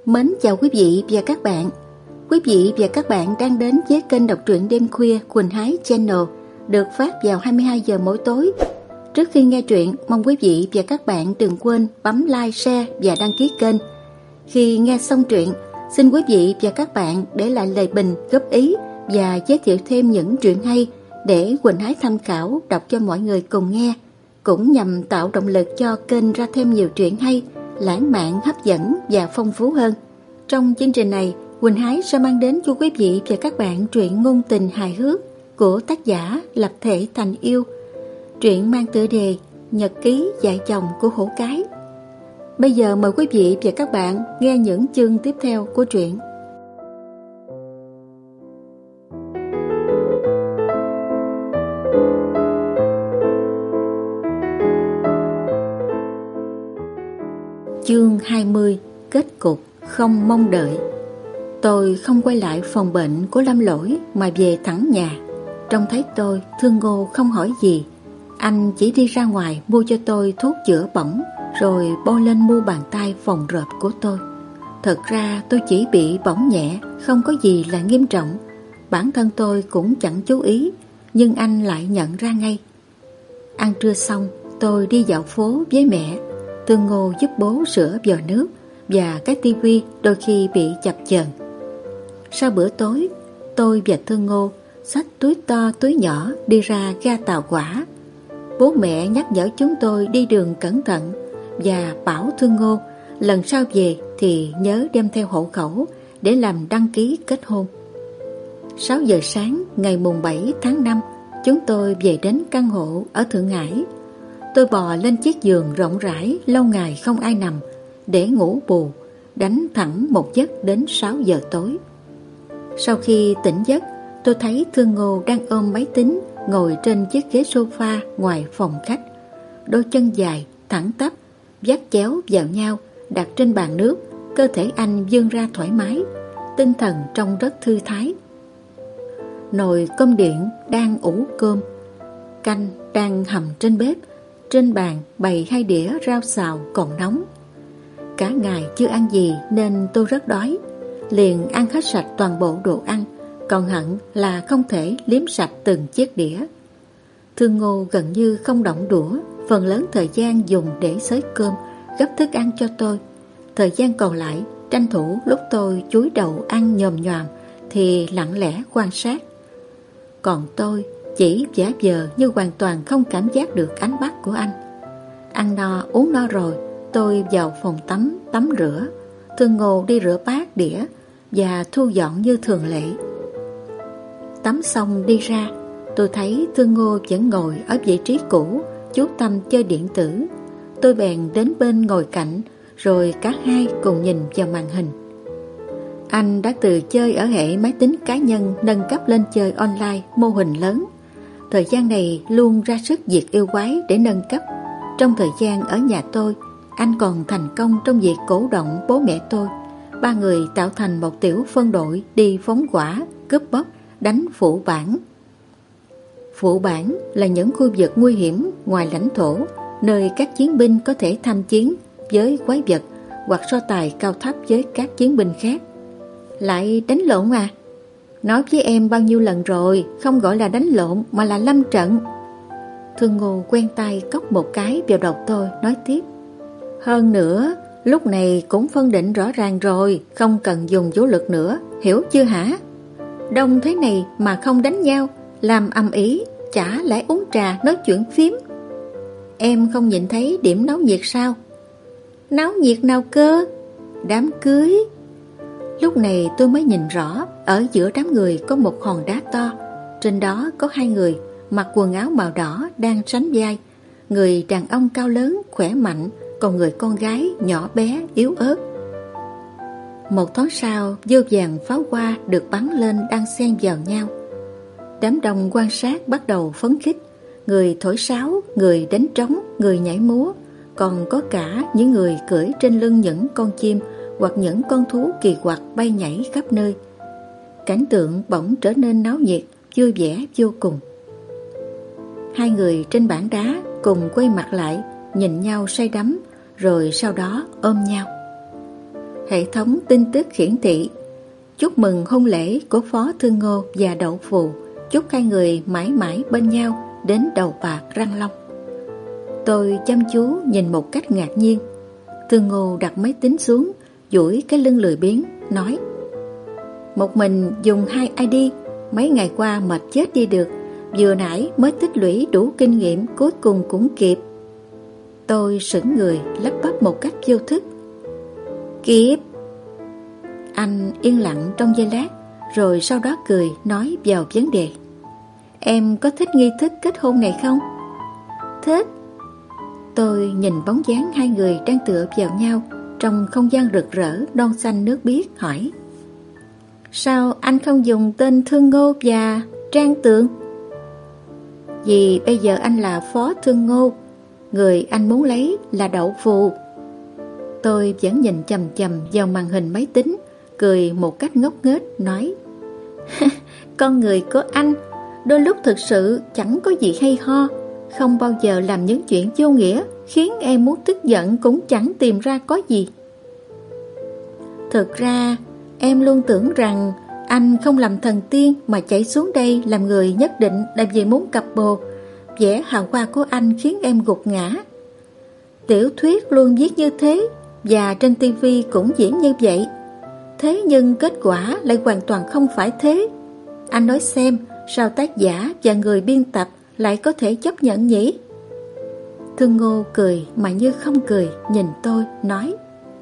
Mến chào quý vị và các bạn. Quý vị và các bạn đang đến với kênh đọc truyện đêm khuya Quỳnh Hái Channel, được phát vào 22 giờ mỗi tối. Trước khi nghe truyện, mong quý vị và các bạn đừng quên bấm like, share và đăng ký kênh. Khi nghe xong truyện, xin quý vị và các bạn để lại lời bình, góp ý và giới thiệu thêm những truyện hay để Quỳnh Hái tham khảo đọc cho mọi người cùng nghe, cũng nhằm tạo động lực cho kênh ra thêm nhiều truyện hay, lãng mạn, hấp dẫn và phong phú hơn. Trong chương trình này, Quỳnh Hái sẽ mang đến cho quý vị và các bạn truyện ngôn tình hài hước của tác giả Lập Thể Thành Yêu. Truyện mang tựa đề Nhật ký dạy chồng của Hổ Cái. Bây giờ mời quý vị và các bạn nghe những chương tiếp theo của truyện. Chương 20. Kết cục không mong đợi. Tôi không quay lại phòng bệnh của Lâm Lỗi mà về thẳng nhà. Trông thấy tôi, Thương Ngô không hỏi gì. Anh chỉ đi ra ngoài mua cho tôi thuốc chữa bỏng, rồi bôi lên mu bàn tay phồng rộp của tôi. Thật ra tôi chỉ bị bỏng nhẹ, không có gì là nghiêm trọng. Bản thân tôi cũng chẳng chú ý, nhưng anh lại nhận ra ngay. Ăn trưa xong, tôi đi dạo phố với mẹ. Thương Ngô giúp bố sửa vò nước, và cái tivi đôi khi bị chập chờn. Sau bữa tối, tôi và Thương Ngô xách túi to túi nhỏ đi ra ga Tàu Hỏa. Bố mẹ nhắc nhở chúng tôi đi đường cẩn thận và bảo Thương Ngô lần sau về thì nhớ đem theo hộ khẩu để làm đăng ký kết hôn. 6 giờ sáng ngày mùng 7 tháng 5, chúng tôi về đến căn hộ ở Thượng Hải. Tôi bò lên chiếc giường rộng rãi lâu ngày không ai nằm để ngủ bù, đánh thẳng một giấc đến 6 giờ tối. Sau khi tỉnh giấc, tôi thấy Thương Ngô đang ôm máy tính ngồi trên chiếc ghế sofa ngoài phòng khách. Đôi chân dài, thẳng tắp, vắt chéo vào nhau, đặt trên bàn nước. Cơ thể anh vươn ra thoải mái, tinh thần trông rất thư thái. Nồi cơm điện đang ủ cơm, canh đang hầm trên bếp. Trên bàn bày 2 đĩa rau xào còn nóng. Cả ngày chưa ăn gì nên tôi rất đói, liền ăn hết sạch toàn bộ đồ ăn, còn hận là không thể liếm sạch từng chiếc đĩa. Thương Ngô gần như không động đũa, phần lớn thời gian dùng để xới cơm, gấp thức ăn cho tôi. Thời gian còn lại tranh thủ lúc tôi chúi đầu ăn nhòm nhòm thì lặng lẽ quan sát. Còn tôi chỉ giả vờ như hoàn toàn không cảm giác được ánh mắt của anh. Ăn no uống no rồi, tôi vào phòng tắm rửa. Thương Ngô đi rửa bát đĩa và thu dọn như thường lệ. Tắm xong đi ra, tôi thấy Thương Ngô vẫn ngồi ở vị trí cũ, chú tâm chơi điện tử. Tôi bèn đến bên ngồi cạnh, rồi cả hai cùng nhìn vào màn hình. Anh đã từ chơi ở hệ máy tính cá nhân nâng cấp lên chơi online mô hình lớn. Thời gian này luôn ra sức diệt yêu quái để nâng cấp. Trong thời gian ở nhà tôi, anh còn thành công trong việc cổ động bố mẹ tôi. 3 người tạo thành một tiểu phân đội đi phóng hỏa, cướp bóc, đánh phụ bản. Phụ bản là những khu vực nguy hiểm ngoài lãnh thổ, nơi các chiến binh có thể tham chiến với quái vật hoặc so tài cao thấp với các chiến binh khác. Lại đánh lộn à? Nói với em bao nhiêu lần rồi, không gọi là đánh lộn mà là lâm trận. Thương Ngô quen tay cốc một cái vào đầu tôi, nói tiếp. Hơn nữa, lúc này cũng phân định rõ ràng rồi, không cần dùng vũ lực nữa, hiểu chưa hả? Đông thế này mà không đánh nhau, làm ầm ĩ, chả lẽ uống trà nói chuyện phím. Em không nhìn thấy điểm náo nhiệt sao? Náo nhiệt nào cơ? Đám cưới. Lúc này tôi mới nhìn rõ, ở giữa đám người có một hòn đá to. Trên đó có 2 người mặc quần áo màu đỏ đang sánh vai. Người đàn ông cao lớn, khỏe mạnh, còn người con gái nhỏ bé, yếu ớt. Một thoáng sau, vô vàn pháo hoa được bắn lên đang xen vào nhau. Đám đông quan sát bắt đầu phấn khích. Người thổi sáo, người đánh trống, người nhảy múa. Còn có cả những người cưỡi trên lưng những con chim hoặc những con thú kỳ quặc bay nhảy khắp nơi. Cảnh tượng bỗng trở nên náo nhiệt, vui vẻ vô cùng. 2 người trên bảng đá cùng quay mặt lại, nhìn nhau say đắm, rồi sau đó ôm nhau. hệ thống tin tức hiển thị chúc mừng hôn lễ của Phó Thương Ngô và Đậu Phù, chúc hai người mãi mãi bên nhau đến đầu bạc răng long. Tôi chăm chú nhìn một cách ngạc nhiên. Thương Ngô đặt máy tính xuống, duỗi cái lưng lười biếng, nói: một mình dùng 2 ID, mấy ngày qua mệt chết đi được, vừa nãy mới tích lũy đủ kinh nghiệm, cuối cùng cũng kịp. Tôi sững người, lắp bắp một cách vô thức: kịp. Anh yên lặng trong giây lát, rồi sau đó cười nói vào vấn đề: em có thích nghi thức kết hôn này không? Thích. Tôi nhìn bóng dáng hai người đang tựa vào nhau trong không gian rực rỡ non xanh nước biếc, hỏi: sao anh không dùng tên Thương Ngô và Trang Tường? Vì bây giờ anh là Phó Thương Ngô, người anh muốn lấy là Đậu Phù. Tôi vẫn nhìn chằm chằm vào màn hình máy tính, cười một cách ngốc nghếch, nói: con người của anh đôi lúc thực sự chẳng có gì hay ho, không bao giờ làm những chuyện vô nghĩa khiến em muốn tức giận cũng chẳng tìm ra có gì. Thực ra em luôn tưởng rằng anh không làm thần tiên mà chạy xuống đây làm người nhất định là vì muốn cặp bồ. Vẻ hào hoa của anh khiến em gục ngã. Tiểu thuyết luôn viết như thế, và trên TV cũng diễn như vậy. Thế nhưng kết quả lại hoàn toàn không phải thế. Anh nói xem, sao tác giả và người biên tập lại có thể chấp nhận nhỉ? Thương Ngô cười mà như không cười, nhìn tôi, nói: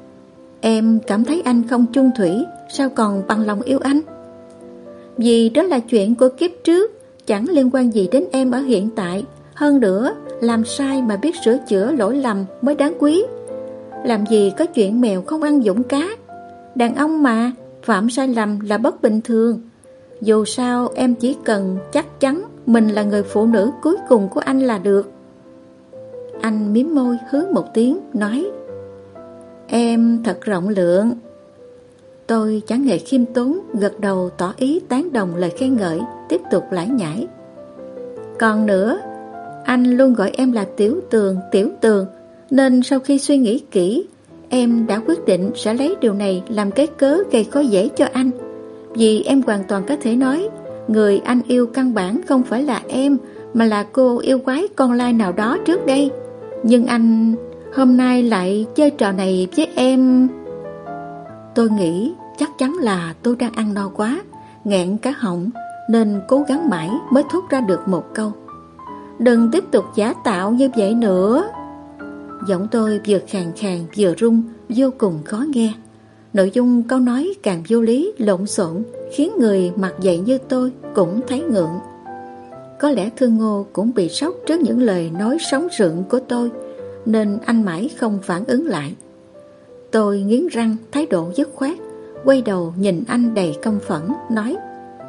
em cảm thấy anh không chung thủy, sao còn bằng lòng yêu anh? Vì đó là chuyện của kiếp trước, chẳng liên quan gì đến em ở hiện tại. Hơn nữa, làm sai mà biết sửa chữa lỗi lầm mới đáng quý. Làm gì có chuyện mèo không ăn dũng cá. Đàn ông mà, phạm sai lầm là bất bình thường. Dù sao em chỉ cần chắc chắn mình là người phụ nữ cuối cùng của anh là được. Anh mím môi hứ một tiếng, nói: em thật rộng lượng. Tôi chẳng hề khiêm tốn, gật đầu tỏ ý tán đồng lời khen ngợi, tiếp tục lải nhải: còn nữa, anh luôn gọi em là Tiểu Tường, nên sau khi suy nghĩ kỹ, em đã quyết định sẽ lấy điều này làm cái cớ gây khó dễ cho anh. Vì em hoàn toàn có thể nói, người anh yêu căn bản không phải là em, mà là cô yêu quái con lai nào đó trước đây. Nhưng anh hôm nay lại chơi trò này với em. Tôi nghĩ chắc chắn là tôi đang ăn no quá, nghẹn cả họng, nên cố gắng mãi mới thốt ra được một câu: đừng tiếp tục giả tạo như vậy nữa. Giọng tôi vừa khàn khàn vừa run, vô cùng khó nghe. Nội dung câu nói càng vô lý, lộn xộn, khiến người mặc dậy như tôi cũng thấy ngượng. Có lẽ Thương Ngô cũng bị sốc trước những lời nói sóng rượng của tôi, nên anh mãi không phản ứng lại. Tôi nghiến răng, thái độ dứt khoát, quay đầu nhìn anh đầy căm phẫn, nói: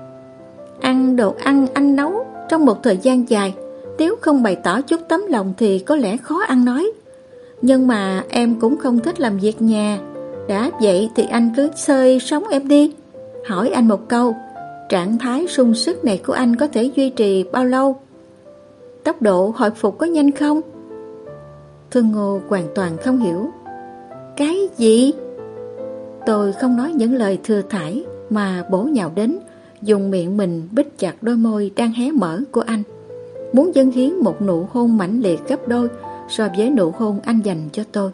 ăn đồ ăn anh nấu trong một thời gian dài, nếu không bày tỏ chút tấm lòng thì có lẽ khó ăn nói. Nhưng mà em cũng không thích làm việc nhà. Đã vậy thì anh cứ xơi sống em đi. Hỏi anh một câu, trạng thái sung sức này của anh có thể duy trì bao lâu? Tốc độ hồi phục có nhanh không? Thương Ngô hoàn toàn không hiểu. Cái gì? Tôi không nói những lời thừa thải mà bổ nhào đến, dùng miệng mình bít chặt đôi môi đang hé mở của anh, muốn dâng hiến một nụ hôn mãnh liệt gấp đôi so với nụ hôn anh dành cho tôi.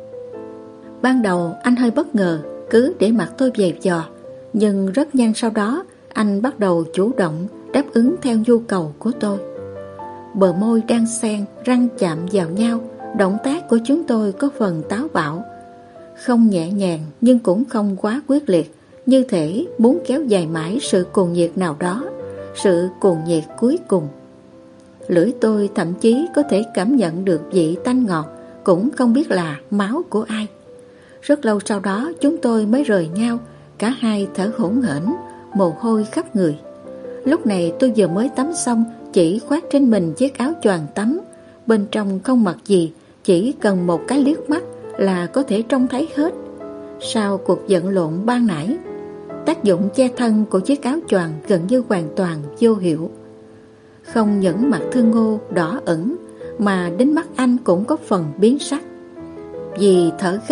Ban đầu anh hơi bất ngờ, cứ để mặc tôi về dò, nhưng rất nhanh sau đó anh bắt đầu chủ động đáp ứng theo nhu cầu của tôi. Bờ môi đang xen, răng chạm vào nhau, động tác của chúng tôi có phần táo bạo, không nhẹ nhàng nhưng cũng không quá quyết liệt, như thể muốn kéo dài mãi sự cuồng nhiệt nào đó, sự cuồng nhiệt cuối cùng. Lưỡi tôi thậm chí có thể cảm nhận được vị tanh ngọt, cũng không biết là máu của ai. Rất lâu sau đó chúng tôi mới rời nhau, cả hai thở hổn hển, mồ hôi khắp người. Lúc này tôi vừa mới tắm xong, chỉ khoác trên mình chiếc áo choàng tắm, bên trong không mặc gì, chỉ cần một cái liếc mắt là có thể trông thấy hết. Sau cuộc giận lộn ban nãy, tác dụng che thân của chiếc áo choàng gần như hoàn toàn vô hiệu. Không những mặt Thương Ngô đỏ ửng, mà đến mắt anh cũng có phần biến sắc. Vì thở gấp,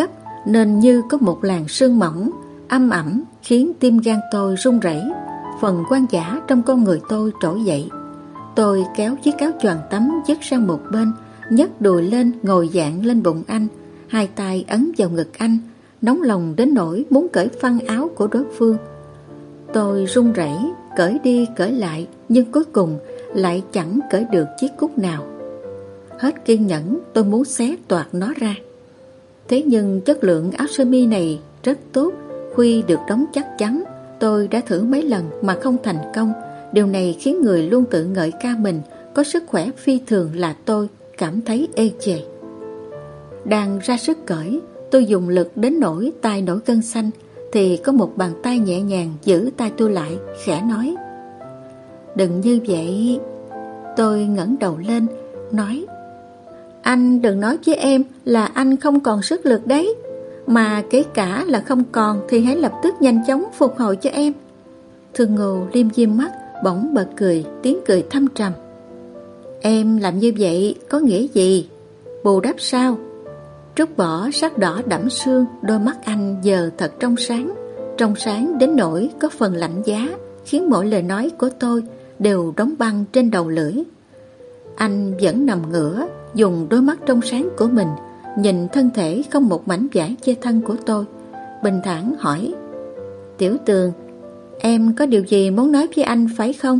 nên như có một làn sương mỏng âm ẩm khiến tim gan tôi run rẩy. Phần quan giả trong con người tôi trỗi dậy. Tôi kéo chiếc áo choàng tắm dứt sang một bên, nhấc đùi lên ngồi dạn lên bụng anh, hai tay ấn vào ngực anh, nóng lòng đến nỗi muốn cởi phăng áo của đối phương. Tôi run rẩy cởi đi cởi lại, nhưng cuối cùng lại chẳng cởi được chiếc cúc nào. Hết kiên nhẫn, tôi muốn xé toạc nó ra. Thế nhưng chất lượng áo sơ mi này rất tốt, khuy được đóng chắc chắn. Tôi đã thử mấy lần mà không thành công. Điều này khiến người luôn tự ngợi ca mình có sức khỏe phi thường là tôi cảm thấy ê chề. Đang ra sức cởi, tôi dùng lực đến nỗi tay nổi gân xanh, thì có một bàn tay nhẹ nhàng giữ tay tôi lại, khẽ nói: "Đừng như vậy." Tôi ngẩng đầu lên, nói: "Anh đừng nói với em là anh không còn sức lực đấy. Mà kể cả là không còn thì hãy lập tức nhanh chóng phục hồi cho em." Thương Ngô liêm diêm mắt, bỗng bật cười, tiếng cười thâm trầm: "Em làm như vậy có nghĩa gì? Bù đắp sao?" Trút bỏ sắc đỏ đẫm sương, đôi mắt anh giờ thật trong sáng đến nỗi có phần lạnh giá, khiến mỗi lời nói của tôi đều đóng băng trên đầu lưỡi. Anh vẫn nằm ngửa, dùng đôi mắt trong sáng của mình nhìn thân thể không một mảnh vải che thân của tôi, bình thản hỏi: "Tiểu Tường, em có điều gì muốn nói với anh phải không?"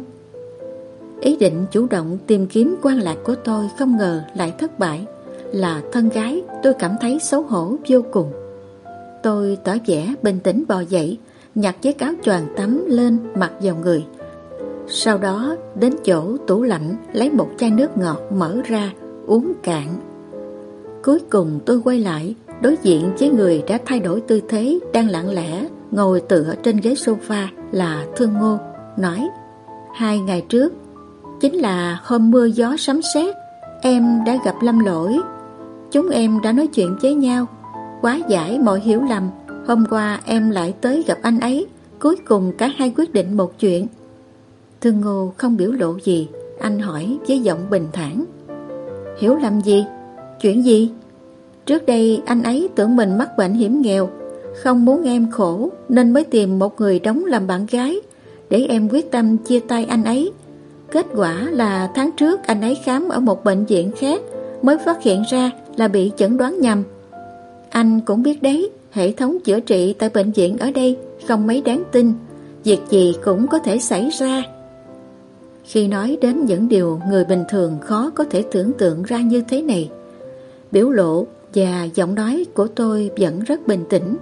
Ý định chủ động tìm kiếm quan lạc của tôi không ngờ lại thất bại. Là thân gái, tôi cảm thấy xấu hổ vô cùng. Tôi tỏ vẻ bình tĩnh bò dậy, nhặt chiếc áo choàng tắm lên mặc vào người. Sau đó đến chỗ tủ lạnh lấy một chai nước ngọt mở ra uống cạn. Cuối cùng tôi quay lại đối diện với người đã thay đổi tư thế, đang lặng lẽ ngồi tựa trên ghế sofa là Thương Ngô, nói: "2 ngày trước, chính là hôm mưa gió sấm sét, em đã gặp Lâm Lỗi. Chúng em đã nói chuyện với nhau, hóa giải mọi hiểu lầm. Hôm qua em lại tới gặp anh ấy. Cuối cùng cả hai quyết định một chuyện." Thương Ngô không biểu lộ gì. Anh hỏi với giọng bình thản: "Hiểu lầm gì? Chuyện gì?" "Trước đây anh ấy tưởng mình mắc bệnh hiểm nghèo, không muốn em khổ nên mới tìm một người đóng làm bạn gái, để em quyết tâm chia tay anh ấy. Kết quả là tháng trước anh ấy khám ở một bệnh viện khác, mới phát hiện ra là bị chẩn đoán nhầm. Anh cũng biết đấy, hệ thống chữa trị tại bệnh viện ở đây không mấy đáng tin, việc gì cũng có thể xảy ra." Khi nói đến những điều người bình thường khó có thể tưởng tượng ra như thế này, biểu lộ và giọng nói của tôi vẫn rất bình tĩnh.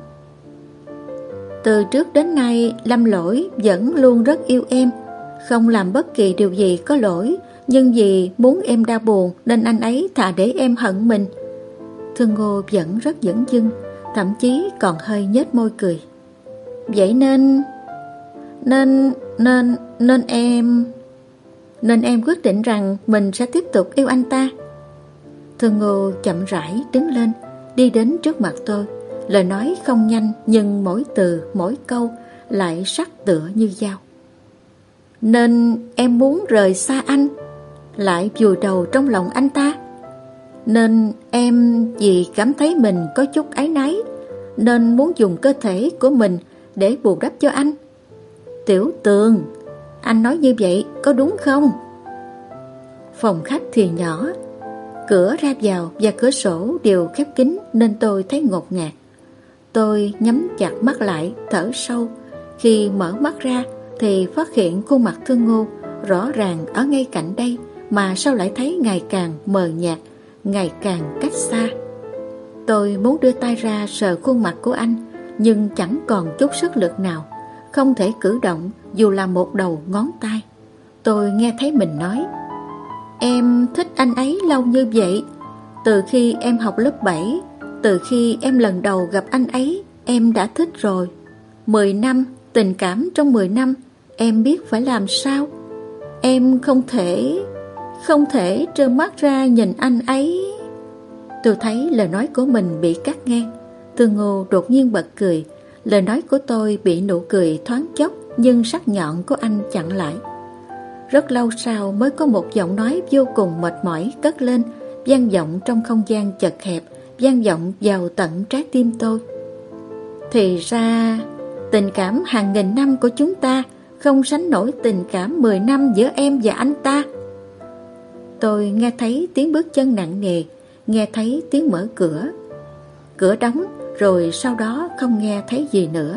"Từ trước đến nay, Lâm Lỗi vẫn luôn rất yêu em, không làm bất kỳ điều gì có lỗi, nhưng vì muốn em đau buồn nên anh ấy thà để em hận mình." Thương Ngô vẫn rất dửng dưng, thậm chí còn hơi nhếch môi cười. "Vậy nên em quyết định rằng mình sẽ tiếp tục yêu anh ta." Thương Ngô chậm rãi đứng lên, đi đến trước mặt tôi. Lời nói không nhanh, nhưng mỗi từ mỗi câu lại sắc tựa như dao. "Nên em muốn rời xa anh, lại vùi đầu trong lòng anh ta. Nên em vì cảm thấy mình có chút áy náy, nên muốn dùng cơ thể của mình để bù đắp cho anh. Tiểu Tường, anh nói như vậy có đúng không?" Phòng khách thì nhỏ, cửa ra vào và cửa sổ đều khép kín nên tôi thấy ngột ngạt. Tôi nhắm chặt mắt lại, thở sâu. Khi mở mắt ra thì phát hiện khuôn mặt Thương Ngô rõ ràng ở ngay cạnh đây, mà sao lại thấy ngày càng mờ nhạt, ngày càng cách xa. Tôi muốn đưa tay ra sờ khuôn mặt của anh, nhưng chẳng còn chút sức lực nào, không thể cử động dù là một đầu ngón tay. Tôi nghe thấy mình nói: "Em thích anh ấy lâu như vậy. Từ khi em học lớp 7, từ khi em lần đầu gặp anh ấy, em đã thích rồi. 10 năm, tình cảm trong 10 năm, em biết phải làm sao. Em không thể trơ mắt ra nhìn anh ấy." Tôi thấy lời nói của mình bị cắt ngang. Thương Ngô đột nhiên bật cười. Lời nói của tôi bị nụ cười thoáng chốc, nhưng sắc nhọn của anh chặn lại. Rất lâu sau mới có một giọng nói vô cùng mệt mỏi cất lên, vang vọng trong không gian chật hẹp, vang vọng vào tận trái tim tôi. Thì ra tình cảm hàng nghìn năm của chúng ta không sánh nổi tình cảm 10 năm giữa em và anh ta. Tôi nghe thấy tiếng bước chân nặng nề, nghe thấy tiếng mở cửa. Cửa đóng rồi sau đó không nghe thấy gì nữa.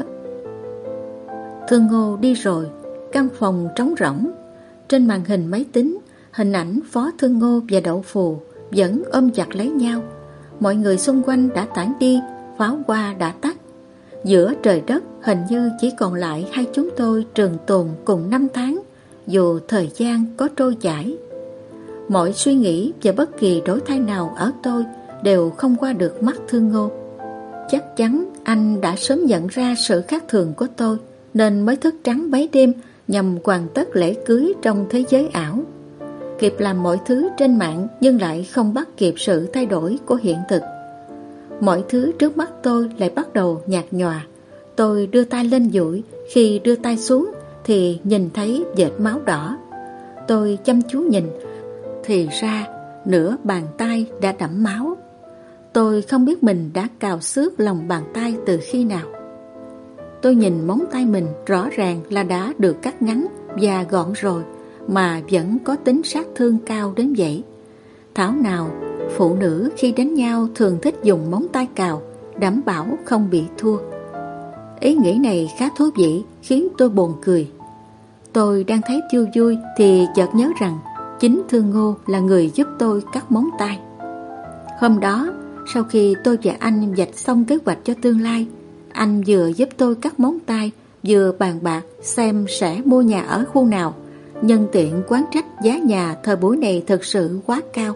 Thương Ngô đi rồi, căn phòng trống rỗng. Trên màn hình máy tính, hình ảnh Phó Thương Ngô và Đậu Phù vẫn ôm chặt lấy nhau. Mọi người xung quanh đã tản đi, pháo hoa đã tắt. Giữa trời đất hình như chỉ còn lại hai chúng tôi trường tồn cùng năm tháng, dù thời gian có trôi chảy. Mọi suy nghĩ và bất kỳ đổi thay nào ở tôi đều không qua được mắt Thương Ngô. Chắc chắn anh đã sớm nhận ra sự khác thường của tôi, nên mới thức trắng mấy đêm nhằm hoàn tất lễ cưới trong thế giới ảo. Kịp làm mọi thứ trên mạng nhưng lại không bắt kịp sự thay đổi của hiện thực. Mọi thứ trước mắt tôi lại bắt đầu nhạt nhòa. Tôi đưa tay lên dụi, khi đưa tay xuống thì nhìn thấy vệt máu đỏ. Tôi chăm chú nhìn, thì ra nửa bàn tay đã đẫm máu. Tôi không biết mình đã cào xước lòng bàn tay từ khi nào. Tôi nhìn móng tay mình, rõ ràng là đã được cắt ngắn và gọn rồi, mà vẫn có tính sát thương cao đến vậy. Thảo nào phụ nữ khi đánh nhau thường thích dùng móng tay cào, đảm bảo không bị thua. Ý nghĩ này khá thú vị, khiến tôi buồn cười. Tôi đang thấy vui vui thì chợt nhớ rằng chính Thương Ngô là người giúp tôi cắt móng tay. Hôm đó, sau khi tôi và anh vạch xong kế hoạch cho tương lai, anh vừa giúp tôi cắt móng tay, vừa bàn bạc xem sẽ mua nhà ở khu nào, nhân tiện quán trách giá nhà thời buổi này thực sự quá cao.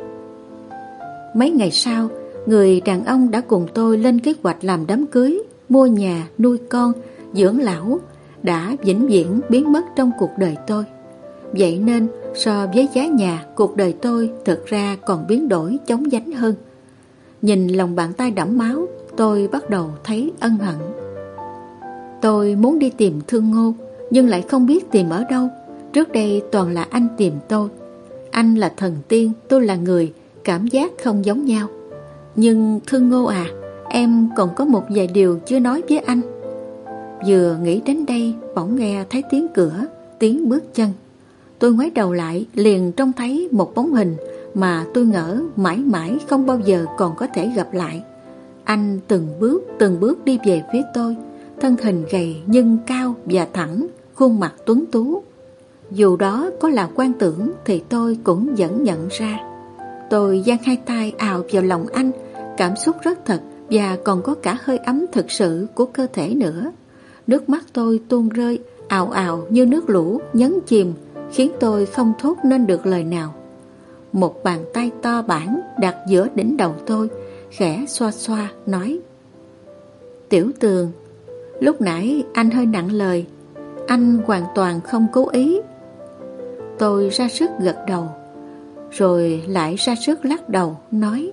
Mấy ngày sau, người đàn ông đã cùng tôi lên kế hoạch làm đám cưới, mua nhà, nuôi con, dưỡng lão đã vĩnh viễn biến mất trong cuộc đời tôi. Vậy nên so với giá nhà, cuộc đời tôi thực ra còn biến đổi chóng vánh hơn. Nhìn lòng bàn tay đẫm máu, tôi bắt đầu thấy ân hận. Tôi muốn đi tìm Thương Ngô, nhưng lại không biết tìm ở đâu. Trước đây toàn là anh tìm tôi. Anh là thần tiên, tôi là người, cảm giác không giống nhau. Nhưng Thương Ngô à, em còn có một vài điều chưa nói với anh. Vừa nghĩ đến đây, bỗng nghe thấy tiếng cửa, tiếng bước chân. Tôi ngoái đầu lại, liền trông thấy một bóng hình mà tôi ngỡ mãi mãi không bao giờ còn có thể gặp lại. Anh từng bước đi về phía tôi, thân hình gầy nhưng cao và thẳng, khuôn mặt tuấn tú. Dù đó có là quan tưởng thì tôi cũng vẫn nhận ra. Tôi giang hai tay ào vào lòng anh, cảm xúc rất thật và còn có cả hơi ấm thực sự của cơ thể nữa. Nước mắt tôi tuôn rơi, ào ào như nước lũ nhấn chìm, khiến tôi không thốt nên được lời nào. Một bàn tay to bản đặt giữa đỉnh đầu tôi, khẽ xoa xoa nói: "Tiểu Tường, lúc nãy anh hơi nặng lời, anh hoàn toàn không cố ý." Tôi ra sức gật đầu, rồi lại ra sức lắc đầu, nói: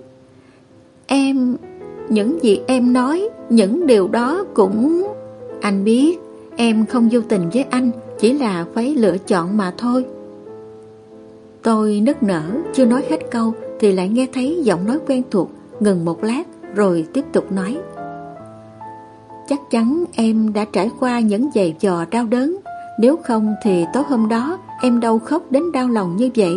Những gì em nói, những điều đó cũng... Anh biết em không vô tình với anh, chỉ là phải lựa chọn mà thôi. Tôi nức nở, chưa nói hết câu thì lại nghe thấy giọng nói quen thuộc, ngừng một lát rồi tiếp tục nói: "Chắc chắn em đã trải qua những giày vò đau đớn, nếu không thì tối hôm đó em đâu khóc đến đau lòng như vậy."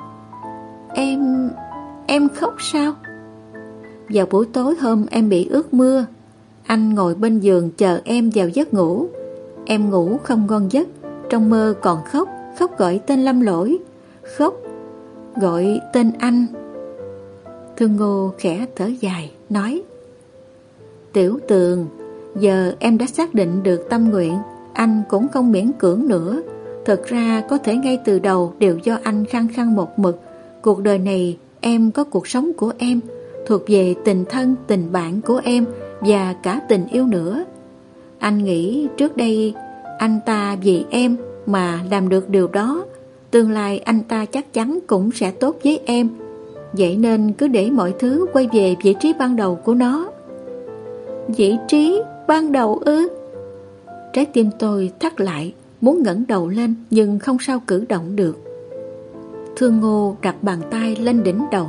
Em khóc sao? Vào buổi tối hôm em bị ướt mưa, anh ngồi bên giường chờ em vào giấc ngủ. Em ngủ không ngon giấc, trong mơ còn khóc gọi tên Lâm Lỗi, khóc gọi tên anh. Thương Ngô khẽ thở dài, nói: "Tiểu Tường, giờ em đã xác định được tâm nguyện, anh cũng không miễn cưỡng nữa. Thật ra có thể ngay từ đầu đều do anh khăng khăng một mực. Cuộc đời này em có cuộc sống của em, thuộc về tình thân, tình bạn của em và cả tình yêu nữa. Anh nghĩ trước đây anh ta vì em mà làm được điều đó, tương lai anh ta chắc chắn cũng sẽ tốt với em. Vậy nên cứ để mọi thứ quay về vị trí ban đầu của nó." Vị trí ban đầu ư? Trái tim tôi thắt lại, muốn ngẩng đầu lên nhưng không sao cử động được. Thương Ngô đặt bàn tay lên đỉnh đầu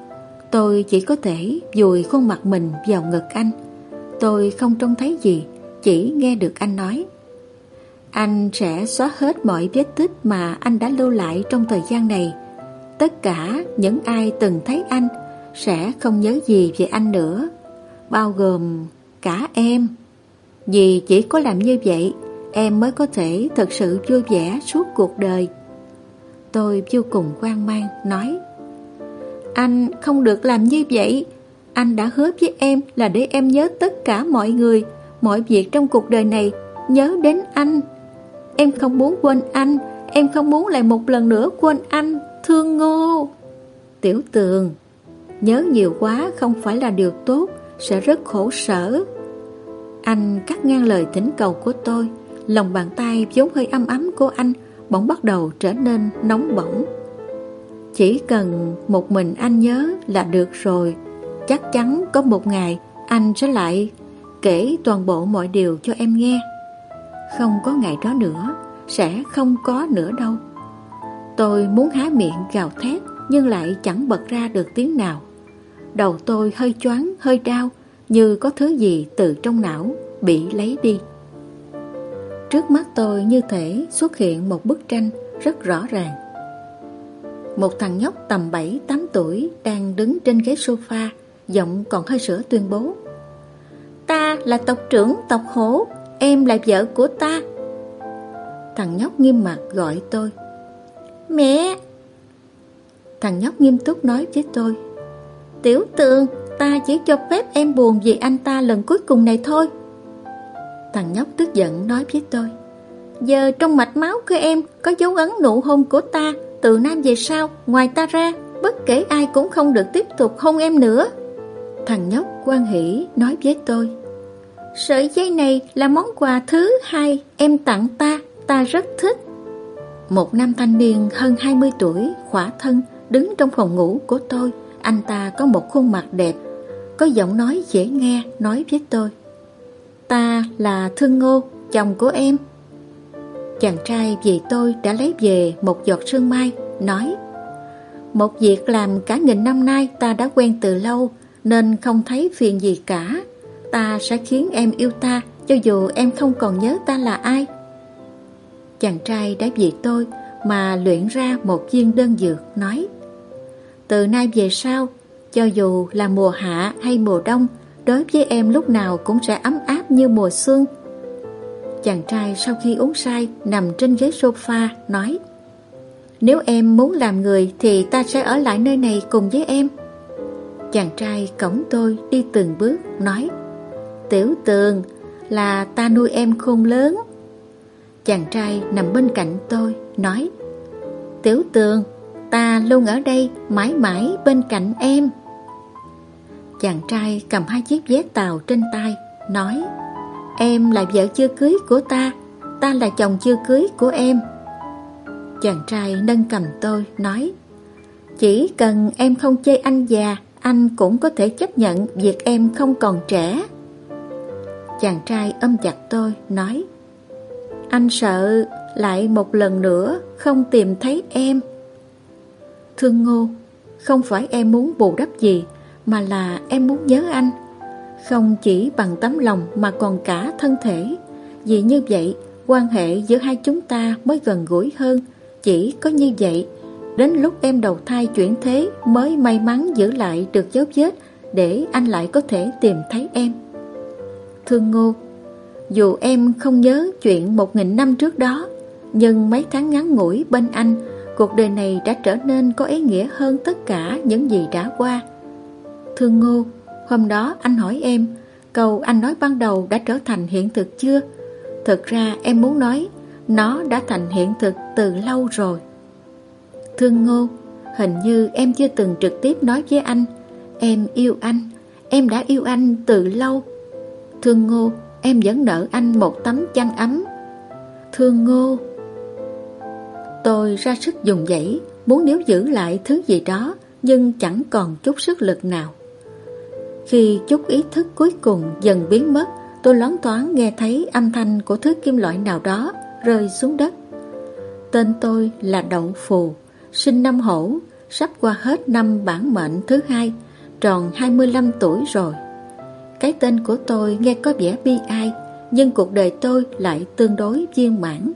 tôi chỉ có thể vùi khuôn mặt mình vào ngực anh. Tôi không trông thấy gì, chỉ nghe được anh nói: anh sẽ xóa hết mọi vết tích mà anh đã lưu lại trong thời gian này. Tất cả những ai từng thấy anh sẽ không nhớ gì về anh nữa, bao gồm cả em. Vì chỉ có làm như vậy, em mới có thể thực sự vui vẻ suốt cuộc đời. Tôi vô cùng hoang mang nói: anh không được làm như vậy. Anh đã hứa với em là để em nhớ tất cả mọi người, mọi việc trong cuộc đời này, nhớ đến anh. Em không muốn quên anh, em không muốn lại một lần nữa quên anh, Thương Ngô. Tiểu Tường, nhớ nhiều quá không phải là điều tốt, sẽ rất khổ sở. Anh cắt ngang lời thỉnh cầu của tôi. Lòng bàn tay vốn hơi ấm ấm của anh bỗng bắt đầu trở nên nóng bỏng. Chỉ cần một mình anh nhớ là được rồi. Chắc chắn có một ngày anh sẽ lại kể toàn bộ mọi điều cho em nghe. Không có ngày đó nữa, sẽ không có nữa đâu. Tôi muốn há miệng gào thét, nhưng lại chẳng bật ra được tiếng nào. Đầu tôi hơi choáng, hơi đau, như có thứ gì từ trong não bị lấy đi. Trước mắt tôi như thể xuất hiện một bức tranh rất rõ ràng. Một thằng nhóc tầm 7-8 tuổi đang đứng trên ghế sofa, giọng còn hơi sữa tuyên bố: ta là tộc trưởng tộc Hổ, em là vợ của ta. Thằng nhóc nghiêm mặt gọi tôi: mẹ. Thằng nhóc nghiêm túc nói với tôi: Tiểu Tường, ta chỉ cho phép em buồn vì anh ta lần cuối cùng này thôi. Thằng nhóc tức giận nói với tôi: giờ trong mạch máu của em có dấu ấn nụ hôn của ta. Từ nay về sau, ngoài ta ra, bất kể ai cũng không được tiếp tục hôn em nữa. Thằng nhóc hoan hỉ nói với tôi: sợi dây này là món quà thứ 2 em tặng ta, ta rất thích. Một nam thanh niên hơn 20 tuổi, khỏa thân, đứng trong phòng ngủ của tôi. Anh ta có một khuôn mặt đẹp, có giọng nói dễ nghe, nói với tôi: ta là Thương Ngô, chồng của em. Chàng trai vì tôi đã lấy về một giọt sương mai, nói: một việc làm cả nghìn năm nay ta đã quen từ lâu, nên không thấy phiền gì cả. Ta sẽ khiến em yêu ta, cho dù em không còn nhớ ta là ai. Chàng trai đã vì tôi mà luyện ra một viên đơn dược, nói: từ nay về sau, cho dù là mùa hạ hay mùa đông, đối với em lúc nào cũng sẽ ấm áp như mùa xuân. Chàng trai sau khi uống say nằm trên ghế sofa nói: nếu em muốn làm người thì ta sẽ ở lại nơi này cùng với em. Chàng trai cõng tôi đi từng bước, nói: Tiểu Tường, là ta nuôi em khôn lớn. Chàng trai nằm bên cạnh tôi, nói: Tiểu Tường, ta luôn ở đây mãi mãi bên cạnh em. Chàng trai cầm 2 chiếc vé tàu trên tay, nói: em là vợ chưa cưới của ta, ta là chồng chưa cưới của em. Chàng trai nâng cầm tôi, nói: chỉ cần em không chê anh già, anh cũng có thể chấp nhận việc em không còn trẻ. Chàng trai ôm chặt tôi, nói: anh sợ lại một lần nữa không tìm thấy em. Thương Ngô, không phải em muốn bù đắp gì, mà là em muốn nhớ anh. Không chỉ bằng tấm lòng mà còn cả thân thể. Vì như vậy, quan hệ giữa hai chúng ta mới gần gũi hơn. Chỉ có như vậy, đến lúc em đầu thai chuyển thế mới may mắn giữ lại được dấu vết để anh lại có thể tìm thấy em. Thương Ngô, dù em không nhớ chuyện 1000 năm trước đó, nhưng mấy tháng ngắn ngủi bên anh, cuộc đời này đã trở nên có ý nghĩa hơn tất cả những gì đã qua. Thương Ngô, hôm đó anh hỏi em, câu anh nói ban đầu đã trở thành hiện thực chưa? Thực ra em muốn nói, nó đã thành hiện thực từ lâu rồi. Thương Ngô, hình như em chưa từng trực tiếp nói với anh, em yêu anh, em đã yêu anh từ lâu. Thương Ngô, em vẫn nợ anh một tấm chăn ấm. Thương Ngô. Tôi ra sức dùng dãy, muốn níu giữ lại thứ gì đó, nhưng chẳng còn chút sức lực nào. Khi chút ý thức cuối cùng dần biến mất, tôi loáng thoáng nghe thấy âm thanh của thứ kim loại nào đó rơi xuống đất. Tên tôi là Đậu Phù, sinh năm Hổ, sắp qua hết năm bản mệnh thứ 2, tròn 25 tuổi rồi. Cái tên của tôi nghe có vẻ bi ai, nhưng cuộc đời tôi lại tương đối viên mãn.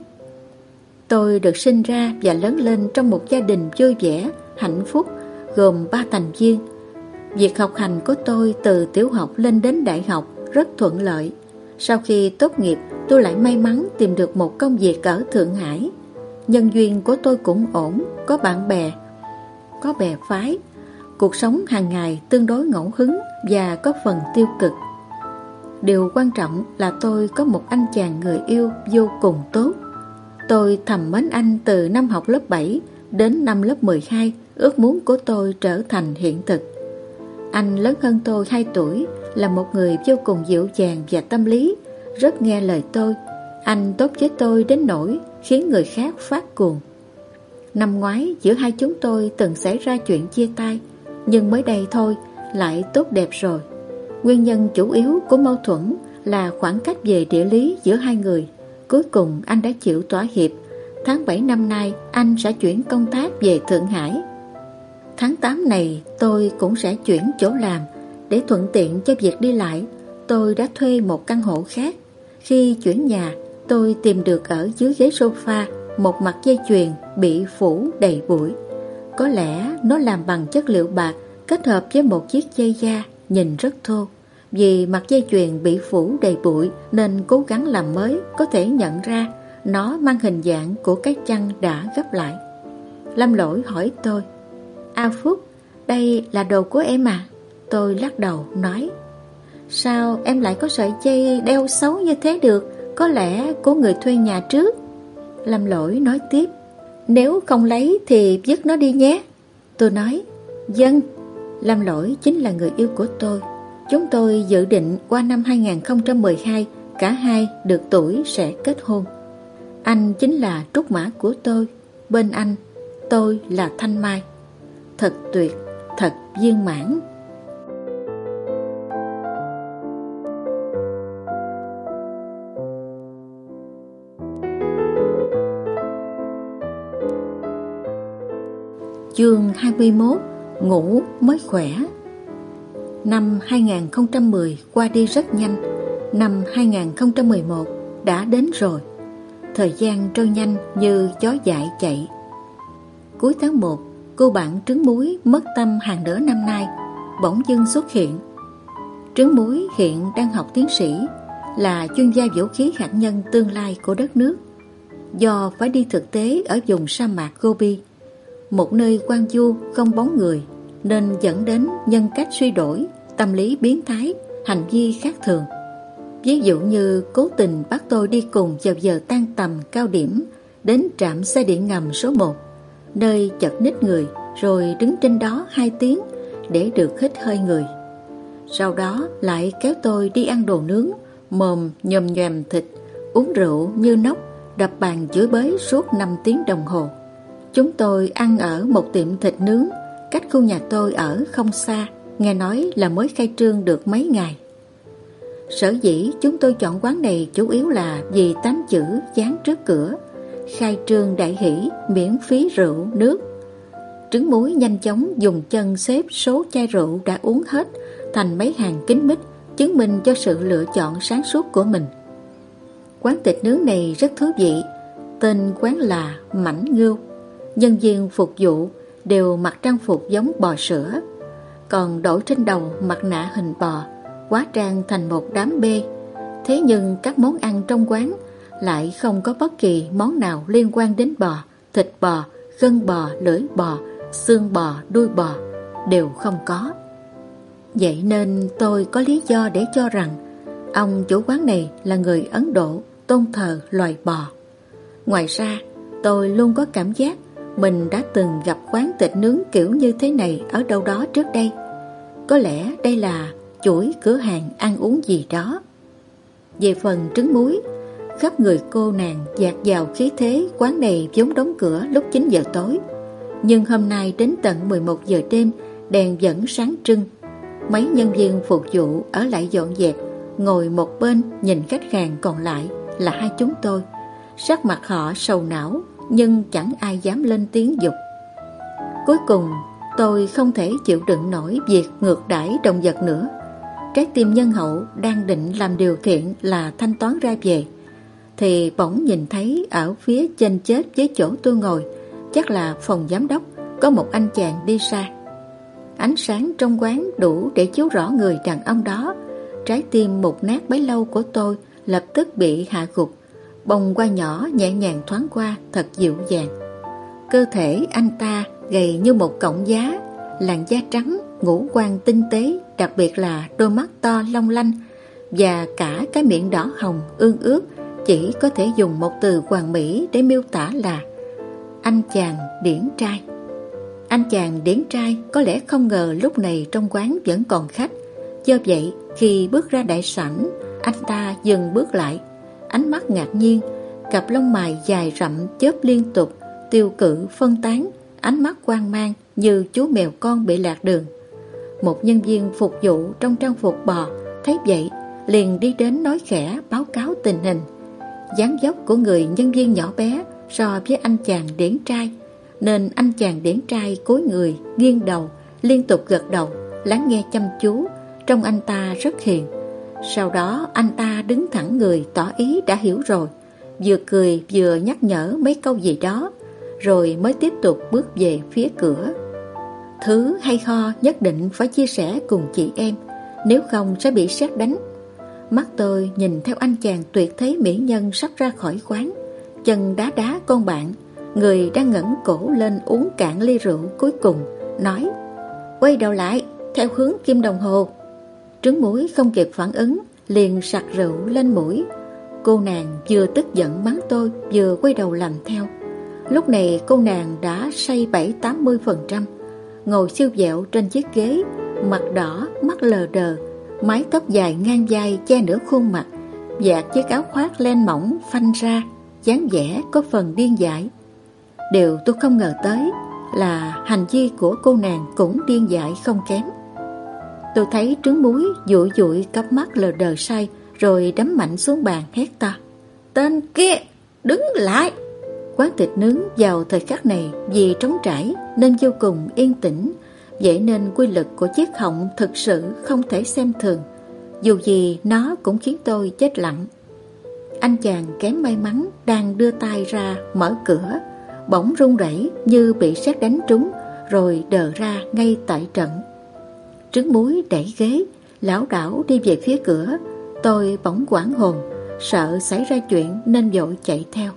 Tôi được sinh ra và lớn lên trong một gia đình vui vẻ, hạnh phúc, gồm 3 thành viên. Việc học hành của tôi từ tiểu học lên đến đại học rất thuận lợi. Sau khi tốt nghiệp, tôi lại may mắn tìm được một công việc ở Thượng Hải. Nhân duyên của tôi cũng ổn, có bạn bè, có bè phái. Cuộc sống hàng ngày tương đối ngẫu hứng và có phần tiêu cực. Điều quan trọng là tôi có một anh chàng người yêu vô cùng tốt. Tôi thầm mến anh từ năm học lớp 7 đến năm lớp 12, ước muốn của tôi trở thành hiện thực. Anh lớn hơn tôi 2 tuổi, là một người vô cùng dịu dàng và tâm lý, rất nghe lời tôi. Anh tốt với tôi đến nỗi khiến người khác phát cuồng. Năm ngoái giữa hai chúng tôi từng xảy ra chuyện chia tay, nhưng mới đây thôi lại tốt đẹp rồi. Nguyên nhân chủ yếu của mâu thuẫn là khoảng cách về địa lý giữa hai người. Cuối cùng anh đã chịu thỏa hiệp. Tháng 7 năm nay anh sẽ chuyển công tác về Thượng Hải. Tháng 8 này tôi cũng sẽ chuyển chỗ làm. Để thuận tiện cho việc đi lại, tôi đã thuê một căn hộ khác. Khi chuyển nhà, tôi tìm được ở dưới ghế sofa một mặt dây chuyền bị phủ đầy bụi. Có lẽ nó làm bằng chất liệu bạc kết hợp với một chiếc dây da, nhìn rất thô. Vì mặt dây chuyền bị phủ đầy bụi nên cố gắng làm mới có thể nhận ra nó mang hình dạng của cái chăn đã gấp lại. Lâm Lỗi hỏi tôi: "A Phúc, đây là đồ của em à?" Tôi lắc đầu nói: "Sao em lại có sợi dây đeo xấu như thế được? Có lẽ của người thuê nhà trước." Lâm Lỗi nói tiếp: "Nếu không lấy thì vứt nó đi nhé." Tôi nói: "Vâng." Lâm Lỗi chính là người yêu của tôi. Chúng tôi dự định qua năm 2012 cả hai được tuổi sẽ kết hôn. Anh chính là trúc mã của tôi. Bên anh, tôi là thanh mai. Thật tuyệt, thật viên mãn. Chương 21: Ngủ mới khỏe. Năm 2010 qua đi rất nhanh. Năm 2011 đã đến rồi. Thời gian trôi nhanh như chó dại chạy. Cuối tháng 1, cô bạn Trứng Muối mất tâm hàng nửa năm nay bỗng dưng xuất hiện. Trứng Muối hiện đang học tiến sĩ, là chuyên gia vũ khí hạt nhân tương lai của đất nước. Do phải đi thực tế ở vùng sa mạc Gobi, một nơi hoang vu không bóng người, nên dẫn đến nhân cách suy đổi, tâm lý biến thái, hành vi khác thường. Ví dụ như cố tình bắt tôi đi cùng vào giờ tan tầm cao điểm đến trạm xe điện ngầm số 1, nơi chật ních người, rồi đứng trên đó 2 tiếng để được hít hơi người. Sau đó lại kéo tôi đi ăn đồ nướng, mồm nhòm nhòm thịt, uống rượu như nóc, đập bàn chửi bới suốt 5 tiếng đồng hồ. Chúng tôi ăn ở một tiệm thịt nướng cách khu nhà tôi ở không xa, nghe nói là mới khai trương được mấy ngày. Sở dĩ chúng tôi chọn quán này chủ yếu là vì 8 chữ dán trước cửa: khai trương đại hỷ, miễn phí rượu, nước. Trứng Muối nhanh chóng dùng chân xếp số chai rượu đã uống hết thành mấy hàng kín mít, chứng minh cho sự lựa chọn sáng suốt của mình. Quán thịt nướng này rất thú vị. Tên quán là Mảnh Ngưu. Nhân viên phục vụ đều mặc trang phục giống bò sữa, còn đội trên đầu mặt nạ hình bò, hóa trang thành một đám bê. Thế nhưng các món ăn trong quán lại không có bất kỳ món nào liên quan đến bò, thịt bò, gân bò, lưỡi bò, xương bò, đuôi bò, đều không có. Vậy nên tôi có lý do để cho rằng ông chủ quán này là người Ấn Độ tôn thờ loài bò. Ngoài ra, tôi luôn có cảm giác mình đã từng gặp quán thịt nướng kiểu như thế này ở đâu đó trước đây. Có lẽ đây là chuỗi cửa hàng ăn uống gì đó. Về phần Trứng Muối, khắp người cô nàng dạt vào khí thế quán này vốn đóng cửa lúc 9 giờ tối. Nhưng hôm nay đến tận 11 giờ đêm, đèn vẫn sáng trưng. Mấy nhân viên phục vụ ở lại dọn dẹp, ngồi một bên nhìn khách hàng còn lại là hai chúng tôi. Sắc mặt họ sầu não, nhưng chẳng ai dám lên tiếng giục. Cuối cùng tôi không thể chịu đựng nổi việc ngược đãi động vật nữa. trái tim nhân hậu đang định làm điều thiện là thanh toán ra về, thì bỗng nhìn thấy ở phía trên chết với chỗ tôi ngồi, chắc là phòng giám đốc, có một anh chàng đi xa. Ánh sáng trong quán đủ để chiếu rõ người đàn ông đó. Trái tim mục nát bấy lâu của tôi lập tức bị hạ gục. Bông hoa nhỏ nhẹ nhàng thoáng qua, thật dịu dàng. Cơ thể anh ta gầy như một cọng giá, làn da trắng, ngũ quan tinh tế, đặc biệt là đôi mắt to long lanh và cả cái miệng đỏ hồng ương ướt, chỉ có thể dùng một từ hoàn mỹ để miêu tả là anh chàng điển trai. Anh chàng điển trai có lẽ không ngờ lúc này trong quán vẫn còn khách. Do vậy, khi bước ra đại sảnh, anh ta dừng bước lại, ánh mắt ngạc nhiên, cặp lông mày dài rậm chớp liên tục, tiêu cự phân tán, ánh mắt hoang mang như chú mèo con bị lạc đường. Một nhân viên phục vụ trong trang phục bò thấy vậy liền đi đến nói khẽ báo cáo tình hình. Dáng dốc của người nhân viên nhỏ bé so với anh chàng điển trai, nên anh chàng điển trai cúi người nghiêng đầu, liên tục gật đầu, lắng nghe chăm chú, trông anh ta rất hiền. Sau đó anh ta đứng thẳng người tỏ ý đã hiểu rồi, vừa cười vừa nhắc nhở mấy câu gì đó, rồi mới tiếp tục bước về phía cửa. Thứ hay ho nhất định phải chia sẻ cùng chị em, nếu không sẽ bị sét đánh. Mắt tôi nhìn theo anh chàng tuyệt thế mỹ nhân sắp ra khỏi quán, chân đá đá con bạn, người đang ngẩng cổ lên uống cạn ly rượu cuối cùng, nói: quay đầu lại, theo hướng kim đồng hồ. Trứng muối không kịp phản ứng, liền sặc rượu lên mũi. Cô nàng vừa tức giận mắng tôi, vừa quay đầu làm theo. Lúc này cô nàng đã say 70-80%, ngồi siêu vẹo trên chiếc ghế, mặt đỏ, mắt lờ đờ, mái tóc dài ngang vai che nửa khuôn mặt, vạt chiếc áo khoác len mỏng phanh ra, dáng vẻ có phần điên dại. Điều tôi không ngờ tới là hành vi của cô nàng cũng điên dại không kém. Tôi thấy trứng muối dụi dụi cặp mắt lờ đờ say, rồi đấm mạnh xuống bàn hét to: tên kia, đứng lại! Quán thịt nướng vào thời khắc này vì trống trải nên vô cùng yên tĩnh, vậy nên quy lực của chiếc họng thực sự không thể xem thường, dù gì nó cũng khiến tôi chết lặng. Anh chàng kém may mắn đang đưa tay ra mở cửa, bỗng run rẩy như bị sét đánh trúng, rồi đờ ra ngay tại trận. Trứng muối đẩy ghế, lảo đảo đi về phía cửa. Tôi bỗng hoảng hồn, sợ xảy ra chuyện nên vội chạy theo.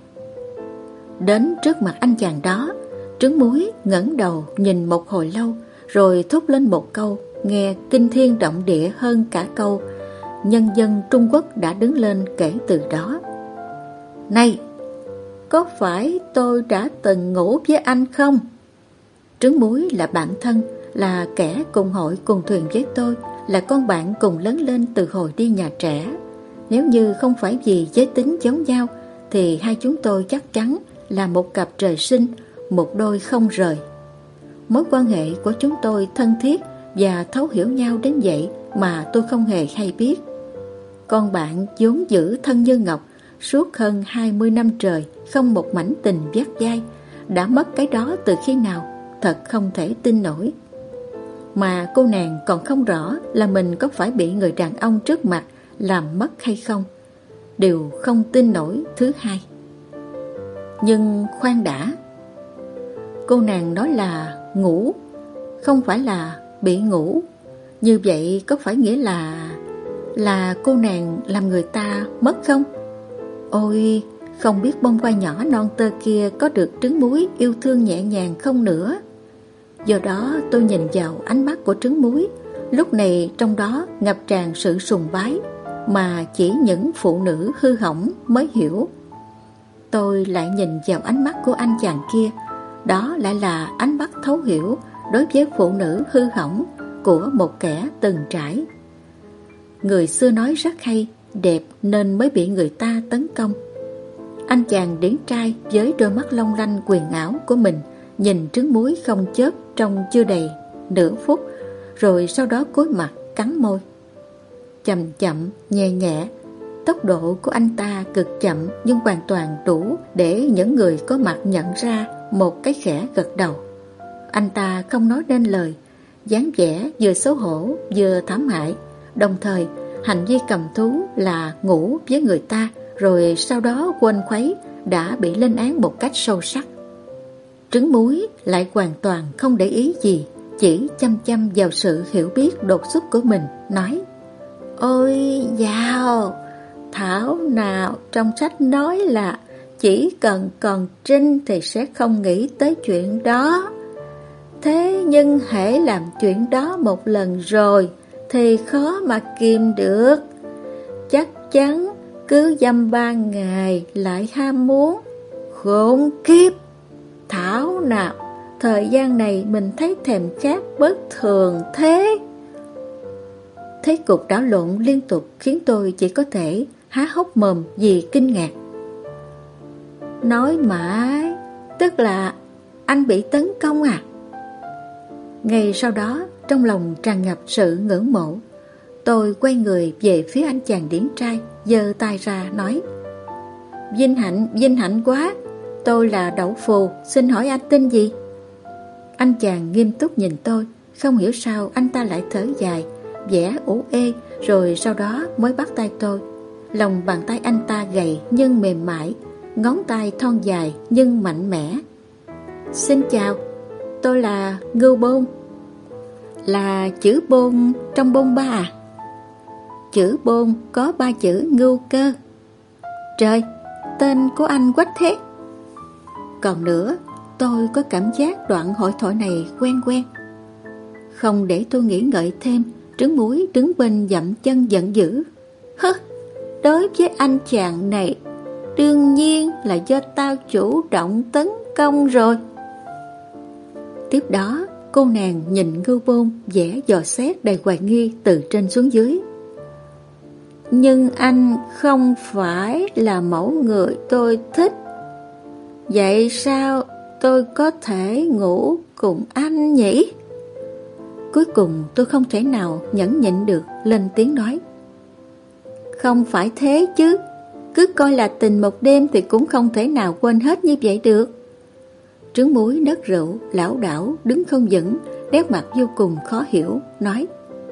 Đến trước mặt anh chàng đó, trứng muối ngẩng đầu nhìn một hồi lâu, rồi thốt lên một câu nghe kinh thiên động địa hơn cả câu nhân dân Trung Quốc đã đứng lên kể từ đó. Này, có phải tôi đã từng ngủ với anh không? Trứng muối là bạn thân, là kẻ cùng hội cùng thuyền với tôi, là con bạn cùng lớn lên từ hồi đi nhà trẻ. Nếu như không phải vì giới tính giống nhau, thì hai chúng tôi chắc chắn là một cặp trời sinh, một đôi không rời. Mối quan hệ của chúng tôi thân thiết và thấu hiểu nhau đến vậy mà tôi không hề hay biết. Con bạn vốn giữ thân như ngọc, suốt hơn 20 năm trời không một mảnh tình vắt vai, đã mất cái đó từ khi nào, thật không thể tin nổi. Mà cô nàng còn không rõ là mình có phải bị người đàn ông trước mặt làm mất hay không. Điều không tin nổi thứ hai. Nhưng khoan đã, cô nàng nói là ngủ, không phải là bị ngủ. Như vậy có phải nghĩa là cô nàng làm người ta mất không? Ôi, không biết bông hoa nhỏ non tơ kia có được trứng muối yêu thương nhẹ nhàng không nữa. Do đó tôi nhìn vào ánh mắt của trứng muối, lúc này trong đó ngập tràn sự sùng bái mà chỉ những phụ nữ hư hỏng mới hiểu. Tôi lại nhìn vào ánh mắt của anh chàng kia, đó lại là ánh mắt thấu hiểu đối với phụ nữ hư hỏng của một kẻ từng trải. Người xưa nói rất hay, đẹp nên mới bị người ta tấn công. Anh chàng điển trai với đôi mắt long lanh quyền ảo của mình nhìn trứng muối không chớp trong chưa đầy nửa phút, rồi sau đó cúi mặt cắn môi. Chậm chậm, nhẹ nhẹ. Tốc độ của anh ta cực chậm nhưng hoàn toàn đủ để những người có mặt nhận ra một cái khẽ gật đầu. Anh ta không nói nên lời, dáng vẻ vừa xấu hổ vừa thảm hại, Đồng thời, hành vi cầm thú là ngủ với người ta rồi sau đó quên khuấy đã bị lên án một cách sâu sắc. Trứng muối lại hoàn toàn không để ý gì, chỉ chăm chăm vào sự hiểu biết đột xuất của mình, nói: Ôi dào, thảo nào trong sách nói là chỉ cần còn trinh thì sẽ không nghĩ tới chuyện đó. Thế nhưng hễ làm chuyện đó một lần rồi thì khó mà kìm được. Chắc chắn cứ dăm 3 ngày lại ham muốn. Khốn kiếp! Thảo nào thời gian này mình thấy thèm khát bất thường thế. Thế cục đảo lộn liên tục khiến tôi chỉ có thể há hốc mồm vì kinh ngạc. Nói mãi, tức là anh bị tấn công à? Ngay sau đó, trong lòng tràn ngập sự ngưỡng mộ, tôi quay người về phía anh chàng điển trai, giơ tay ra nói: Vinh hạnh quá, tôi là Đậu Phù, xin hỏi anh tên gì? Anh chàng nghiêm túc nhìn tôi, không hiểu sao anh ta lại thở dài, vẻ ủ ê, rồi sau đó mới bắt tay tôi. Lòng bàn tay anh ta gầy nhưng mềm mại, ngón tay thon dài nhưng mạnh mẽ. Xin chào, tôi là Ngưu Bôn. Là chữ Bôn trong bôn ba à? Chữ Bôn có 3 chữ Ngưu cơ. Trời, tên của anh quách thế. Còn nữa, tôi có cảm giác đoạn hội thoại này quen quen. Không để tôi nghĩ ngợi thêm, trứng muối đứng bên dậm chân giận dữ. Hứ, đối với anh chàng này, đương nhiên là do tao chủ động tấn công rồi. Tiếp đó, cô nàng nhìn Ngưu Bôn vẻ dò xét đầy hoài nghi từ trên xuống dưới. Nhưng anh không phải là mẫu người tôi thích. Vậy sao tôi có thể ngủ cùng anh nhỉ? Cuối cùng tôi không thể nào nhẫn nhịn được, lên tiếng nói: Không phải thế chứ, cứ coi là tình một đêm thì cũng không thể nào quên hết như vậy được. Trứng muối nấc rượu, lảo đảo đứng không vững, nét mặt vô cùng khó hiểu, nói: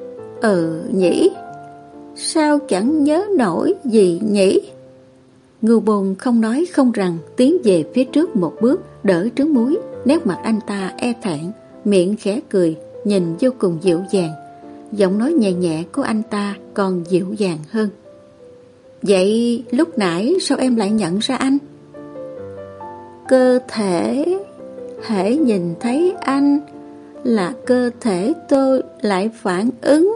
Nhỉ, sao chẳng nhớ nổi gì nhỉ? Ngưu Bôn không nói không rằng tiến về phía trước một bước, đỡ trứng muối. Nét mặt anh ta e thẹn, miệng khẽ cười, nhìn vô cùng dịu dàng. Giọng nói nhẹ nhẹ của anh ta còn dịu dàng hơn. Vậy lúc nãy sao em lại nhận ra anh? Cơ thể, hễ nhìn thấy anh là cơ thể tôi lại phản ứng.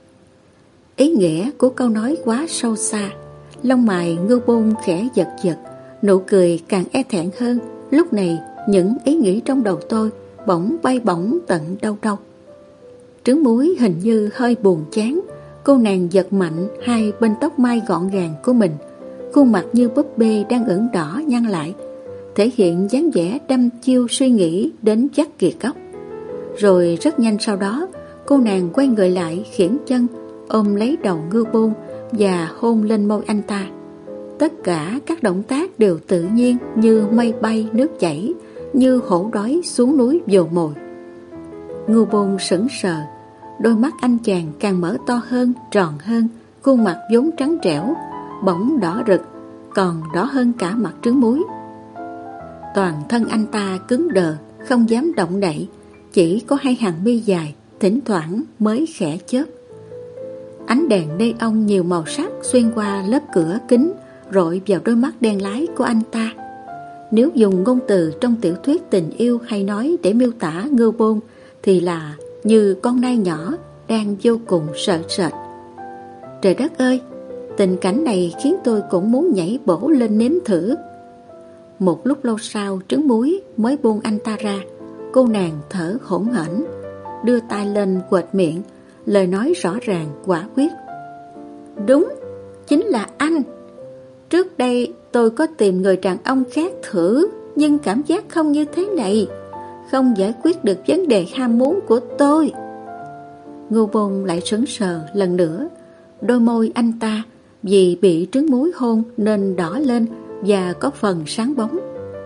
Ý nghĩa của câu nói quá sâu xa. Lông mày Ngưu Bôn khẽ giật giật, nụ cười càng e thẹn hơn. Lúc này những ý nghĩ trong đầu tôi bỗng bay bổng tận đâu đâu. Trứng muối hình như hơi buồn chán. Cô nàng giật mạnh hai bên tóc mai gọn gàng của mình, khuôn mặt như búp bê đang ửng đỏ nhăn lại, thể hiện dáng vẻ đăm chiêu suy nghĩ đến chắc kiệt góc. Rồi rất nhanh sau đó, cô nàng quay người lại khiển chân, ôm lấy đầu Ngưu Bôn và hôn lên môi anh ta. Tất cả các động tác đều tự nhiên như mây bay nước chảy, như hổ đói xuống núi vồ mồi. Ngưu Bôn sững sờ, đôi mắt anh chàng càng mở to hơn, tròn hơn, khuôn mặt vốn trắng trẻo bỗng đỏ rực, còn đỏ hơn cả mặt trứng muối. Toàn thân anh ta cứng đờ, không dám động đậy, chỉ có hai hàng mi dài, thỉnh thoảng mới khẽ chớp. Ánh đèn neon nhiều màu sắc xuyên qua lớp cửa kính, rọi vào đôi mắt đen láy của anh ta. Nếu dùng ngôn từ trong tiểu thuyết tình yêu hay nói để miêu tả Ngưu Bôn thì là như con nai nhỏ đang vô cùng sợ sệt. Trời đất ơi, tình cảnh này khiến tôi cũng muốn nhảy bổ lên nếm thử. Một lúc lâu sau, trứng muối mới buông anh ta ra. Cô nàng thở hổn hển, đưa tay lên quệt miệng, lời nói rõ ràng quả quyết. Đúng, chính là anh. Trước đây tôi có tìm người đàn ông khác thử, nhưng cảm giác không như thế này, không giải quyết được vấn đề ham muốn của tôi. Ngưu Bôn lại sững sờ lần nữa. Đôi môi anh ta vì bị trứng muối hôn nên đỏ lên và có phần sáng bóng.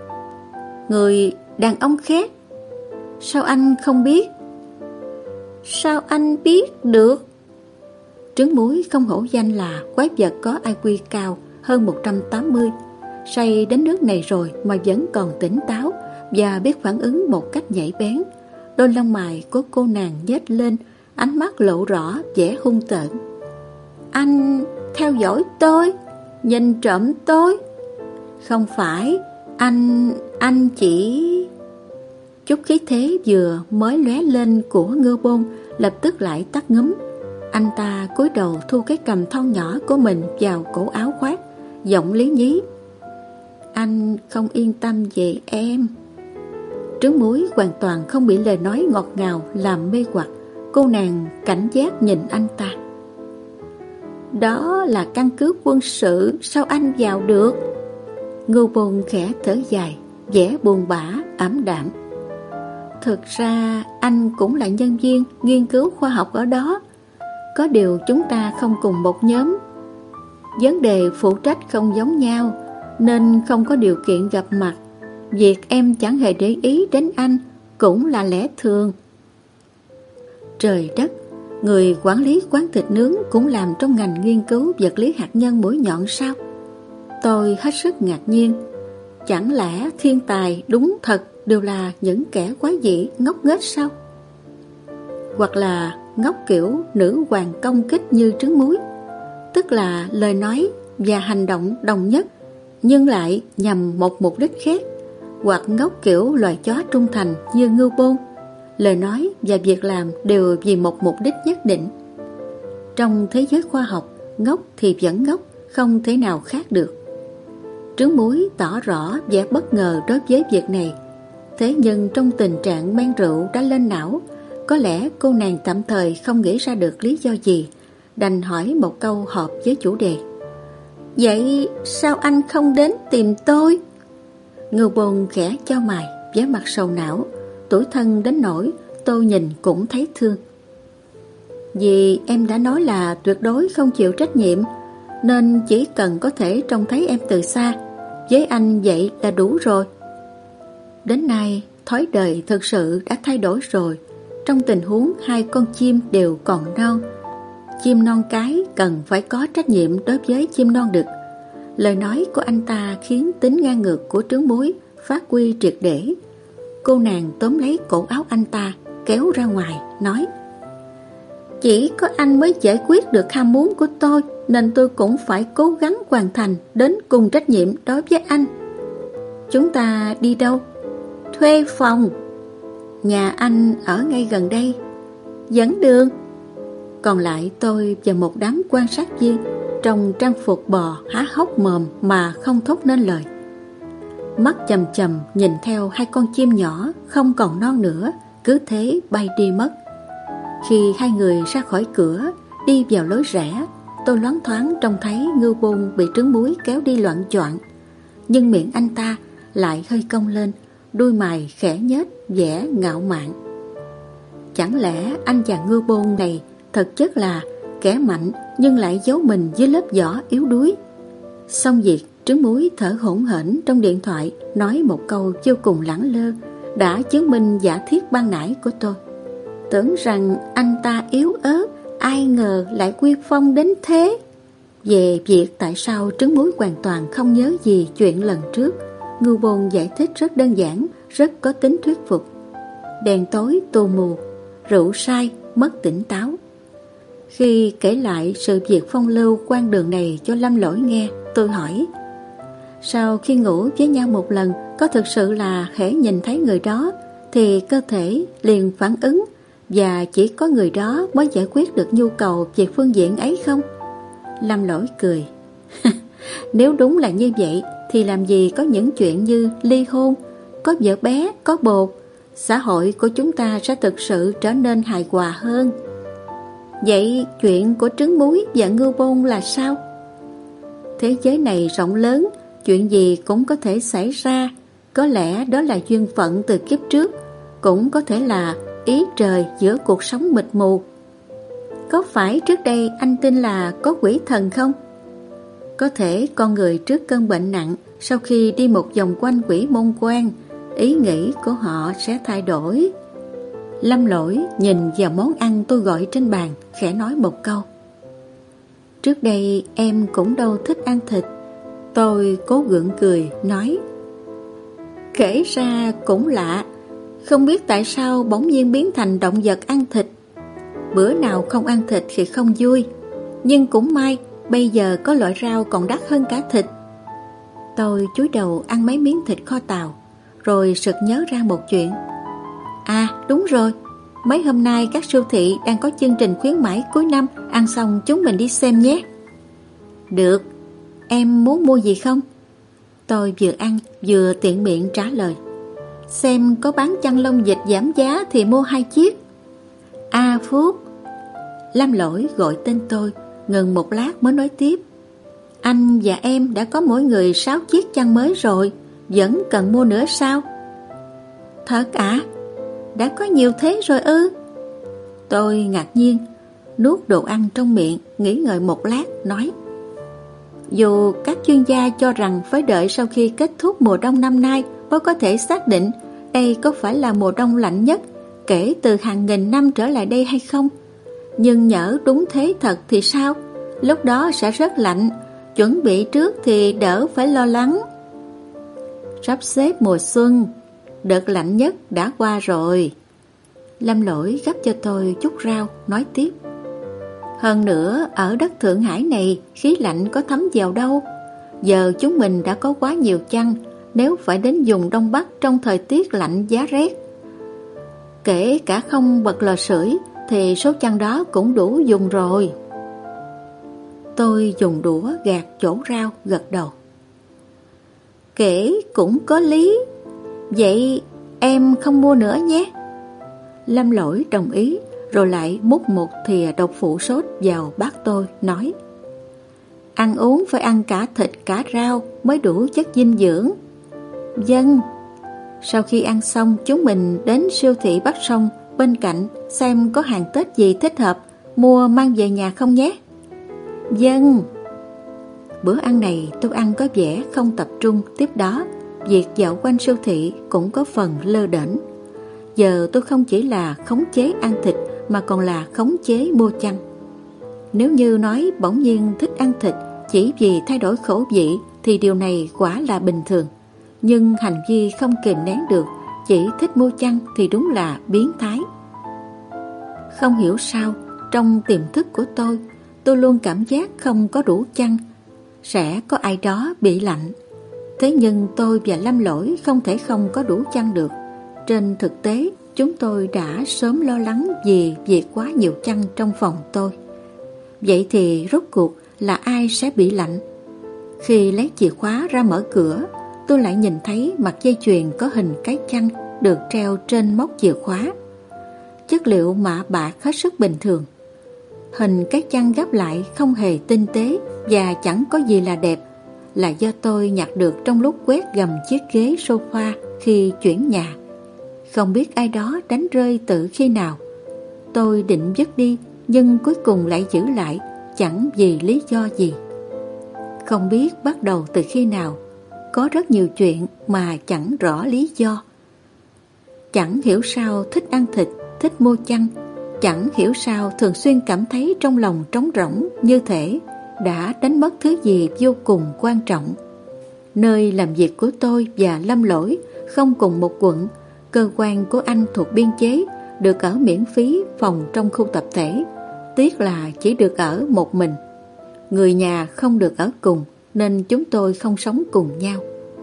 Người đàn ông khác? Sao anh không biết? Sao anh biết được? Trứng muối không hổ danh là quái vật có IQ cao hơn 180, say đến nước này rồi mà vẫn còn tỉnh táo và biết phản ứng một cách nhạy bén. Đôi lông mày của cô nàng nhếch lên, ánh mắt lộ rõ vẻ hung tợn. Anh theo dõi tôi, nhìn trộm tôi. Không phải, anh chỉ... Chút khí thế vừa mới lóe lên của Ngưu Bôn lập tức lại tắt ngúm. Anh ta cúi đầu thu cái cằm thon nhỏ của mình vào cổ áo khoác, giọng lý nhí. Anh không yên tâm về em. Trứng muối hoàn toàn không bị lời nói ngọt ngào làm mê hoặc. Cô nàng cảnh giác nhìn anh ta. Đó là căn cứ quân sự, sao anh vào được? Ngưu Bôn khẽ thở dài, vẻ buồn bã, ảm đạm. Thực ra anh cũng là nhân viên nghiên cứu khoa học ở đó. Có điều chúng ta không cùng một nhóm. Vấn đề phụ trách không giống nhau, nên không có điều kiện gặp mặt. Việc em chẳng hề để ý đến anh cũng là lẽ thường. Trời đất, người quản lý quán thịt nướng cũng làm trong ngành nghiên cứu vật lý hạt nhân mũi nhọn sao? Tôi hết sức ngạc nhiên. Chẳng lẽ thiên tài đúng thật đều là những kẻ quái dị ngốc nghếch sao? Hoặc là ngốc kiểu nữ hoàng công kích như trứng muối, tức là lời nói và hành động đồng nhất nhưng lại nhằm một mục đích khác. Hoặc ngốc kiểu loài chó trung thành như Ngưu Bôn, lời nói và việc làm đều vì một mục đích nhất định. Trong thế giới khoa học, ngốc thì vẫn ngốc, không thể nào khác được. Trứng muối tỏ rõ vẻ bất ngờ đối với việc này. Thế nhưng trong tình trạng men rượu đã lên não, có lẽ cô nàng tạm thời không nghĩ ra được lý do gì, đành hỏi một câu hợp với chủ đề. Vậy sao anh không đến tìm tôi? Ngưu Bôn khẽ chau mày, vẻ mặt sầu não, tủi thân đến nỗi tôi nhìn cũng thấy thương. Vì em đã nói là tuyệt đối không chịu trách nhiệm, nên chỉ cần có thể trông thấy em từ xa, với anh vậy là đủ rồi. Đến nay, thói đời thực sự đã thay đổi rồi. Trong tình huống hai con chim đều còn non, chim non cái cần phải có trách nhiệm đối với chim non đực. Lời nói của anh ta khiến tính ngang ngược của trứng muối phát huy triệt để. Cô nàng tóm lấy cổ áo anh ta, kéo ra ngoài, nói: Chỉ có anh mới giải quyết được ham muốn của tôi, nên tôi cũng phải cố gắng hoàn thành đến cùng trách nhiệm đối với anh. Chúng ta đi đâu? Thuê phòng. Nhà anh ở ngay gần đây. Dẫn đường. Còn lại tôi và một đám quan sát viên trong trang phục bò há hốc mồm mà không thốt nên lời. Mắt chằm chằm nhìn theo hai con chim nhỏ không còn non nữa, cứ thế bay đi mất. Khi hai người ra khỏi cửa, đi vào lối rẽ, tôi loáng thoáng trông thấy Ngưu Bôn bị trứng muối kéo đi loạng choạng. Nhưng miệng anh ta lại hơi cong lên, đuôi mày khẽ nhếch vẻ ngạo mạn. Chẳng lẽ anh chàng Ngưu Bôn này thực chất là kẻ mạnh nhưng lại giấu mình dưới lớp vỏ yếu đuối? Xong việc, trứng muối thở hổn hển trong điện thoại, nói một câu vô cùng lẳng lơ đã chứng minh giả thiết ban nãy của tôi. Tưởng rằng anh ta yếu ớt, ai ngờ lại quy phong đến thế. Về việc tại sao trứng muối hoàn toàn không nhớ gì chuyện lần trước, Ngưu Bôn giải thích rất đơn giản, rất có tính thuyết phục. Đèn tối tù mù, rượu say, mất tỉnh táo. Khi kể lại sự việc phong lưu quan đường này cho Lâm Lỗi nghe, tôi hỏi: Sau khi ngủ với nhau một lần, có thực sự là hễ nhìn thấy người đó thì cơ thể liền phản ứng, và chỉ có người đó mới giải quyết được nhu cầu về phương diện ấy không? Lâm Lỗi cười. Nếu đúng là như vậy thì làm gì có những chuyện như ly hôn, có vợ bé, có bồ. Xã hội của chúng ta sẽ thực sự trở nên hài hòa hơn. Vậy chuyện của trứng muối và Ngưu Bôn là sao? Thế giới này rộng lớn, chuyện gì cũng có thể xảy ra. Có lẽ đó là duyên phận từ kiếp trước, cũng có thể là ý trời giữa cuộc sống mịt mù. Có phải trước đây anh tin là có quỷ thần không? Có thể con người trước cơn bệnh nặng, sau khi đi một vòng quanh quỷ môn quan, ý nghĩ của họ sẽ thay đổi. Lâm Lỗi nhìn vào món ăn tôi gọi trên bàn, khẽ nói một câu: Trước đây em cũng đâu thích ăn thịt. Tôi cố gượng cười, nói: Kể ra cũng lạ, không biết tại sao bỗng nhiên biến thành động vật ăn thịt. Bữa nào không ăn thịt thì không vui, nhưng cũng may bây giờ có loại rau còn đắt hơn cả thịt. Tôi cúi đầu ăn mấy miếng thịt kho tàu, rồi sực nhớ ra một chuyện. À đúng rồi, mấy hôm nay các siêu thị đang có chương trình khuyến mãi cuối năm, ăn xong chúng mình đi xem nhé. Được, em muốn mua gì không? Tôi vừa ăn vừa tiện miệng trả lời. Xem có bán chăn lông vịt giảm giá thì mua 2 chiếc. À Phúc. Lam Lỗi gọi tên tôi, ngừng một lát mới nói tiếp. Anh và em đã có mỗi người 6 chiếc chăn mới rồi, vẫn cần mua nữa sao? Thật ạ? Đã có nhiều thế rồi ư? Tôi ngạc nhiên, nuốt đồ ăn trong miệng, nghĩ ngợi một lát, nói: Dù các chuyên gia cho rằng phải đợi sau khi kết thúc mùa đông năm nay mới có thể xác định đây có phải là mùa đông lạnh nhất kể từ hàng nghìn năm trở lại đây hay không, nhưng nhỡ đúng thế thật thì sao? Lúc đó sẽ rất lạnh, chuẩn bị trước thì đỡ phải lo lắng. Sắp xếp mùa xuân, đợt lạnh nhất đã qua rồi. Lam Lỗi gắp cho tôi chút rau, nói tiếp. Hơn nữa, ở đất Thượng Hải này khí lạnh có thấm vào đâu. Giờ chúng mình đã có quá nhiều chăn, nếu phải đến vùng Đông Bắc trong thời tiết lạnh giá rét, kể cả không bật lò sưởi thì số chăn đó cũng đủ dùng rồi. Tôi dùng đũa gạt chỗ rau, gật đầu. Kể cũng có lý. Vậy em không mua nữa nhé. Lam Lỗi đồng ý, rồi lại múc một thìa đậu phụ sốt vào bát tôi, nói: Ăn uống phải ăn cả thịt cả rau mới đủ chất dinh dưỡng. Vâng. Sau khi ăn xong, chúng mình đến siêu thị Bắc Sông bên cạnh xem có hàng Tết gì thích hợp, mua mang về nhà không nhé. Vâng. Bữa ăn này tôi ăn có vẻ không tập trung, tiếp đó việc dạo quanh siêu thị cũng có phần lơ đễnh. Giờ tôi không chỉ là khống chế ăn thịt mà còn là khống chế mua chăn. Nếu như nói bỗng nhiên thích ăn thịt chỉ vì thay đổi khẩu vị thì điều này quả là bình thường. Nhưng hành vi không kìm nén được, chỉ thích mua chăn thì đúng là biến thái. Không hiểu sao, trong tiềm thức của tôi luôn cảm giác không có đủ chăn, sẽ có ai đó bị lạnh. Thế nhưng tôi và Lam Lỗi không thể không có đủ chăn được. Trên thực tế, chúng tôi đã sớm lo lắng vì việc quá nhiều chăn trong phòng tôi. Vậy thì rốt cuộc là ai sẽ bị lạnh? Khi lấy chìa khóa ra mở cửa, tôi lại nhìn thấy mặt dây chuyền có hình cái chăn được treo trên móc chìa khóa. Chất liệu mạ bạc hết sức bình thường. Hình cái chăn gấp lại không hề tinh tế và chẳng có gì là đẹp, là do tôi nhặt được trong lúc quét gầm chiếc ghế sofa khi chuyển nhà. Không biết ai đó đánh rơi từ khi nào. Tôi định vứt đi, nhưng cuối cùng lại giữ lại, chẳng vì lý do gì. Không biết bắt đầu từ khi nào, có rất nhiều chuyện mà chẳng rõ lý do. Chẳng hiểu sao thích ăn thịt, thích mua chăn. Chẳng hiểu sao thường xuyên cảm thấy trong lòng trống rỗng, như thể đã đánh mất thứ gì vô cùng quan trọng. Nơi làm việc của tôi và Lam Lỗi không cùng một quận. Cơ quan của anh thuộc biên chế, được ở miễn phí phòng trong khu tập thể. Tiếc là chỉ được ở một mình. Người nhà không được ở cùng, nên chúng tôi không sống cùng nhau.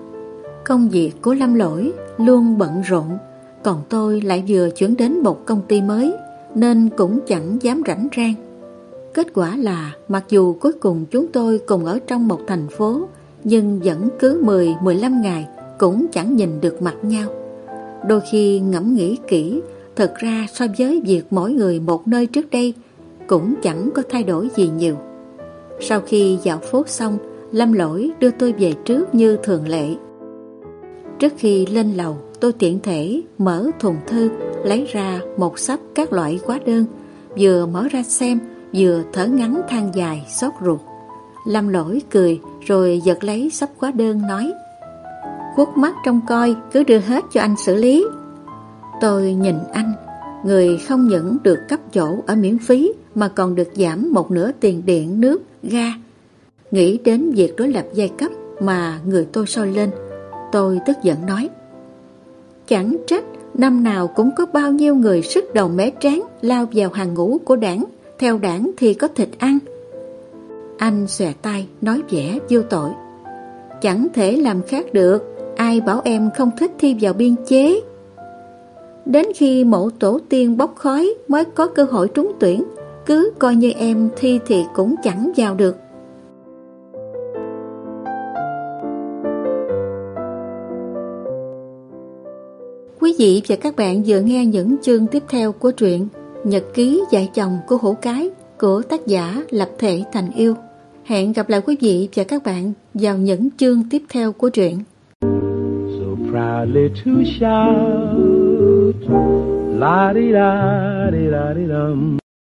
Công việc của Lam Lỗi luôn bận rộn, còn tôi lại vừa chuyển đến một công ty mới, nên cũng chẳng dám rảnh rang. Kết quả là mặc dù cuối cùng chúng tôi cùng ở trong một thành phố, nhưng vẫn cứ 10-15 ngày cũng chẳng nhìn được mặt nhau. Đôi khi ngẫm nghĩ kỹ, thật ra so với việc mỗi người một nơi trước đây cũng chẳng có thay đổi gì nhiều. Sau khi dạo phố xong, Lam Lỗi đưa tôi về trước như thường lệ. Trước khi lên lầu, tôi tiện thể mở thùng thư, lấy ra một xấp các loại hóa đơn, vừa mở ra xem, vừa thở ngắn than dài, xót ruột. Lam Lỗi cười rồi giật lấy xấp hóa đơn, nói: Khuất mắt trông coi, cứ đưa hết cho anh xử lý. Tôi nhìn anh, người không những được cấp chỗ ở miễn phí mà còn được giảm một nửa tiền điện nước ga. Nghĩ đến việc đối lập giai cấp mà người tôi soi lên, tôi tức giận nói: chẳng trách năm nào cũng có bao nhiêu người sức đầu mé trán lao vào hàng ngũ của đảng, theo đảng thì có thịt ăn. Anh xòe tay nói vẻ vô tội: chẳng thể làm khác được, ai bảo em không thích thi vào biên chế. Đến khi mộ tổ tiên bốc khói mới có cơ hội trúng tuyển, cứ coi như em thi thì cũng chẳng vào được. Quý vị và các bạn vừa nghe những chương tiếp theo của truyện Nhật ký dạy chồng của Hổ Cái của tác giả Lập Thể Thành Yêu. Hẹn gặp lại quý vị và các bạn vào những chương tiếp theo của truyện. So proudly to shout, la di da di da di dum.